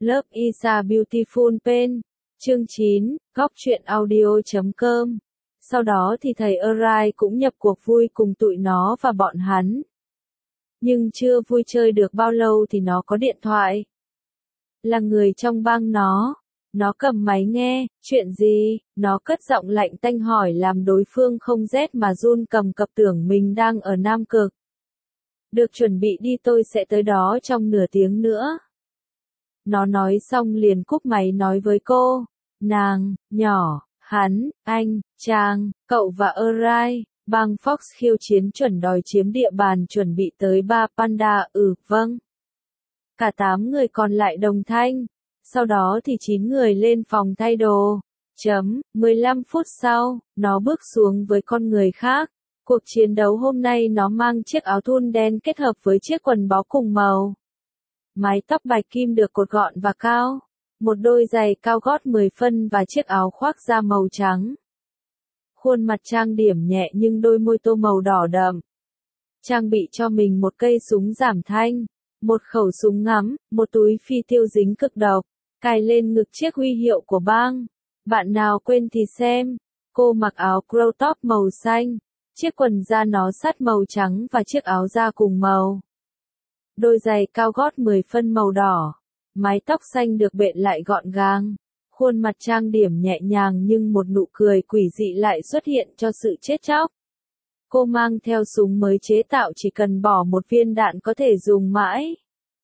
Love is a beautiful pen. Chương 9, góc truyện audio.com. Sau đó thì thầy Arai cũng nhập cuộc vui cùng tụi nó và bọn hắn. Nhưng chưa vui chơi được bao lâu thì nó có điện thoại. Là người trong bang nó. Nó cầm máy nghe, chuyện gì? Nó cất giọng lạnh tanh hỏi làm đối phương không rét mà run cầm cập tưởng mình đang ở Nam Cực. Được, chuẩn bị đi, tôi sẽ tới đó trong nửa tiếng nữa. Nó nói xong liền cúp máy nói với cô, nàng, nhỏ, hắn, anh, chàng, cậu và Arai, bang Fox khiêu chiến chuẩn đòi chiếm địa bàn chuẩn bị tới Ba Panda. Vâng. Cả 8 người còn lại đồng thanh. Sau đó thì 9 người lên phòng thay đồ. 15 phút sau, nó bước xuống với con người khác. Cuộc chiến đấu hôm nay nó mang chiếc áo thun đen kết hợp với chiếc quần bó cùng màu. Mái tóc bạch kim được cột gọn và cao. Một đôi giày cao gót 10 phân và chiếc áo khoác da màu trắng. Khuôn mặt trang điểm nhẹ nhưng đôi môi tô màu đỏ đậm. Trang bị cho mình một cây súng giảm thanh, một khẩu súng ngắm, một túi phi tiêu dính cực độc, cài lên ngực chiếc huy hiệu của bang. Bạn nào quên thì xem. Cô mặc áo crop top màu xanh, chiếc quần da nó sắt màu trắng và chiếc áo da cùng màu. Đôi giày cao gót 10 phân màu đỏ. Mái tóc xanh được bện lại gọn gàng. Khuôn mặt trang điểm nhẹ nhàng nhưng một nụ cười quỷ dị lại xuất hiện cho sự chết chóc. Cô mang theo súng mới chế tạo chỉ cần bỏ một viên đạn có thể dùng mãi.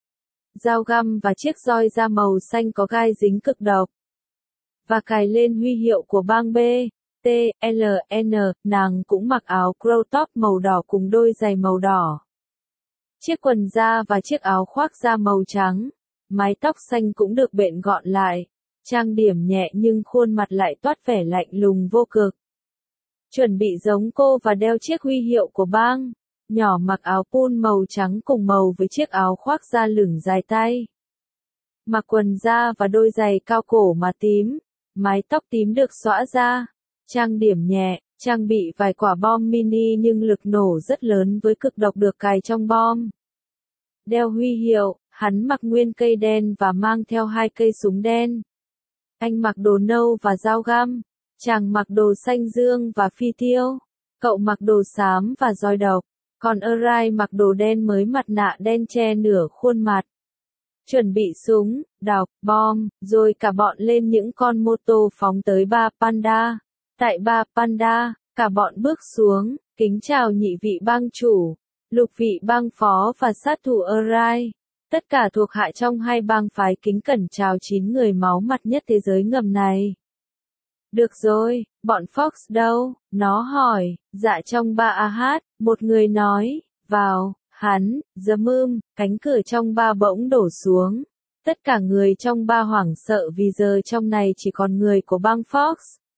Dao găm và chiếc roi da màu xanh có gai dính cực độc. Và cài lên huy hiệu của bang B, T, L, N, nàng cũng mặc áo crop top màu đỏ cùng đôi giày màu đỏ. Chiếc quần da và chiếc áo khoác da màu trắng. Mái tóc xanh cũng được bện gọn lại. Trang điểm nhẹ nhưng khuôn mặt lại toát vẻ lạnh lùng vô cực. Chuẩn bị giống cô và đeo chiếc huy hiệu của bang. Nhỏ mặc áo pun màu trắng cùng màu với chiếc áo khoác da lửng dài tay. Mặc quần da và đôi giày cao cổ mà tím. Mái tóc tím được xõa ra. Trang điểm nhẹ, trang bị vài quả bom mini nhưng lực nổ rất lớn với cực độc được cài trong bom. Đeo huy hiệu, hắn mặc nguyên cây đen và mang theo 2 cây súng đen. Anh mặc đồ nâu và dao găm. Chàng mặc đồ xanh dương và phi tiêu. Cậu mặc đồ xám và roi độc. Còn Arai mặc đồ đen mới mặt nạ đen che nửa khuôn mặt. Chuẩn bị súng, đọc, bom, rồi cả bọn lên những con mô tô phóng tới Ba Panda. Tại Ba Panda, cả bọn bước xuống, kính chào nhị vị bang chủ, lục vị bang phó và sát thủ Arai. Tất cả thuộc hạ trong 2 bang phái kính cẩn chào 9 người máu mặt nhất thế giới ngầm này. Được rồi, bọn Fox đâu? Nó hỏi. Dạ trong ba AH, một người nói. Vào, hắn, cánh cửa trong ba bỗng đổ xuống. Tất cả người trong ba hoảng sợ vì giờ trong này chỉ còn người của bang Fox.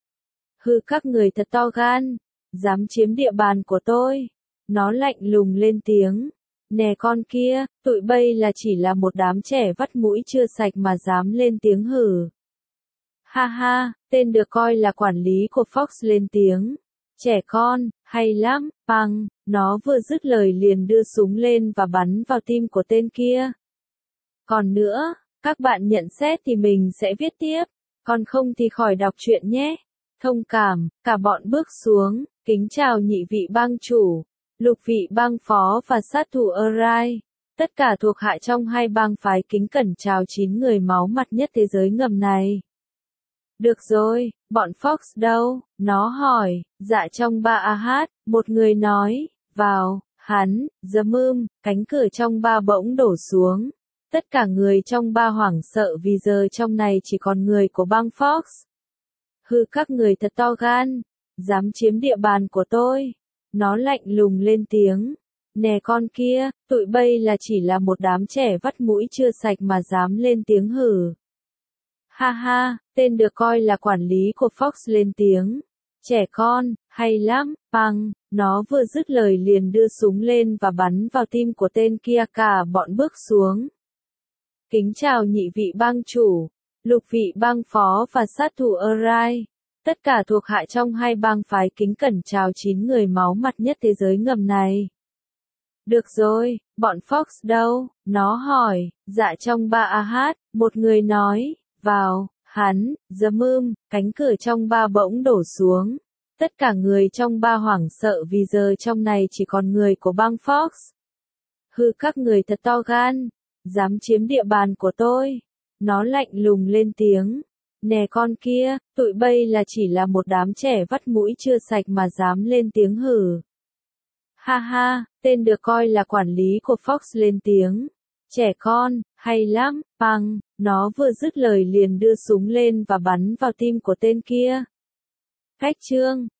Hừ, các người thật to gan, dám chiếm địa bàn của tôi. Nó lạnh lùng lên tiếng. Nè con kia, tụi bay là chỉ là một đám trẻ vắt mũi chưa sạch mà dám lên tiếng hử. Ha ha, tên được coi là quản lý của Fox lên tiếng. Trẻ con, hay lắm, băng, nó vừa dứt lời liền đưa súng lên và bắn vào tim của tên kia. Còn nữa, các bạn nhận xét thì mình sẽ viết tiếp, còn không thì khỏi đọc truyện nhé. Thông cảm, cả bọn bước xuống, kính chào nhị vị bang chủ, lục vị bang phó và sát thủ Arai. Tất cả thuộc hạ trong 2 bang phái kính cẩn chào 9 người máu mặt nhất thế giới ngầm này. Được rồi, bọn Fox đâu? Nó hỏi. Dạ trong ba AH, một người nói. Vào, hắn, cánh cửa trong ba bỗng đổ xuống. Tất cả người trong ba hoảng sợ vì giờ trong này chỉ còn người của bang Fox. Hừ, các người thật to gan, dám chiếm địa bàn của tôi. Nó lạnh lùng lên tiếng. Nè con kia, tụi bay là chỉ là một đám trẻ vắt mũi chưa sạch mà dám lên tiếng hử. Ha ha, tên được coi là quản lý của Fox lên tiếng. Trẻ con, hay lắm, băng, nó vừa dứt lời liền đưa súng lên và bắn vào tim của tên kia. Cả bọn bước xuống. Kính chào nhị vị bang chủ, lục vị bang phó và sát thủ Arai. Tất cả thuộc hạ trong 2 bang phái kính cẩn chào 9 người máu mặt nhất thế giới ngầm này. Được rồi, bọn Fox đâu? Nó hỏi. Dạ trong ba AH, Một người nói, vào, hắn, cánh cửa trong bar bỗng đổ xuống. Tất cả người trong bar hoảng sợ vì giờ trong này chỉ còn người của bang Fox. Hừ, các người thật to gan, dám chiếm địa bàn của tôi. Nó lạnh lùng lên tiếng. Nè con kia, tụi bay là chỉ là một đám trẻ vắt mũi chưa sạch mà dám lên tiếng hử. Ha ha, tên được coi là quản lý của Fox lên tiếng. Trẻ con, hay lắm, băng, nó vừa dứt lời liền đưa súng lên và bắn vào tim của tên kia. Cách chương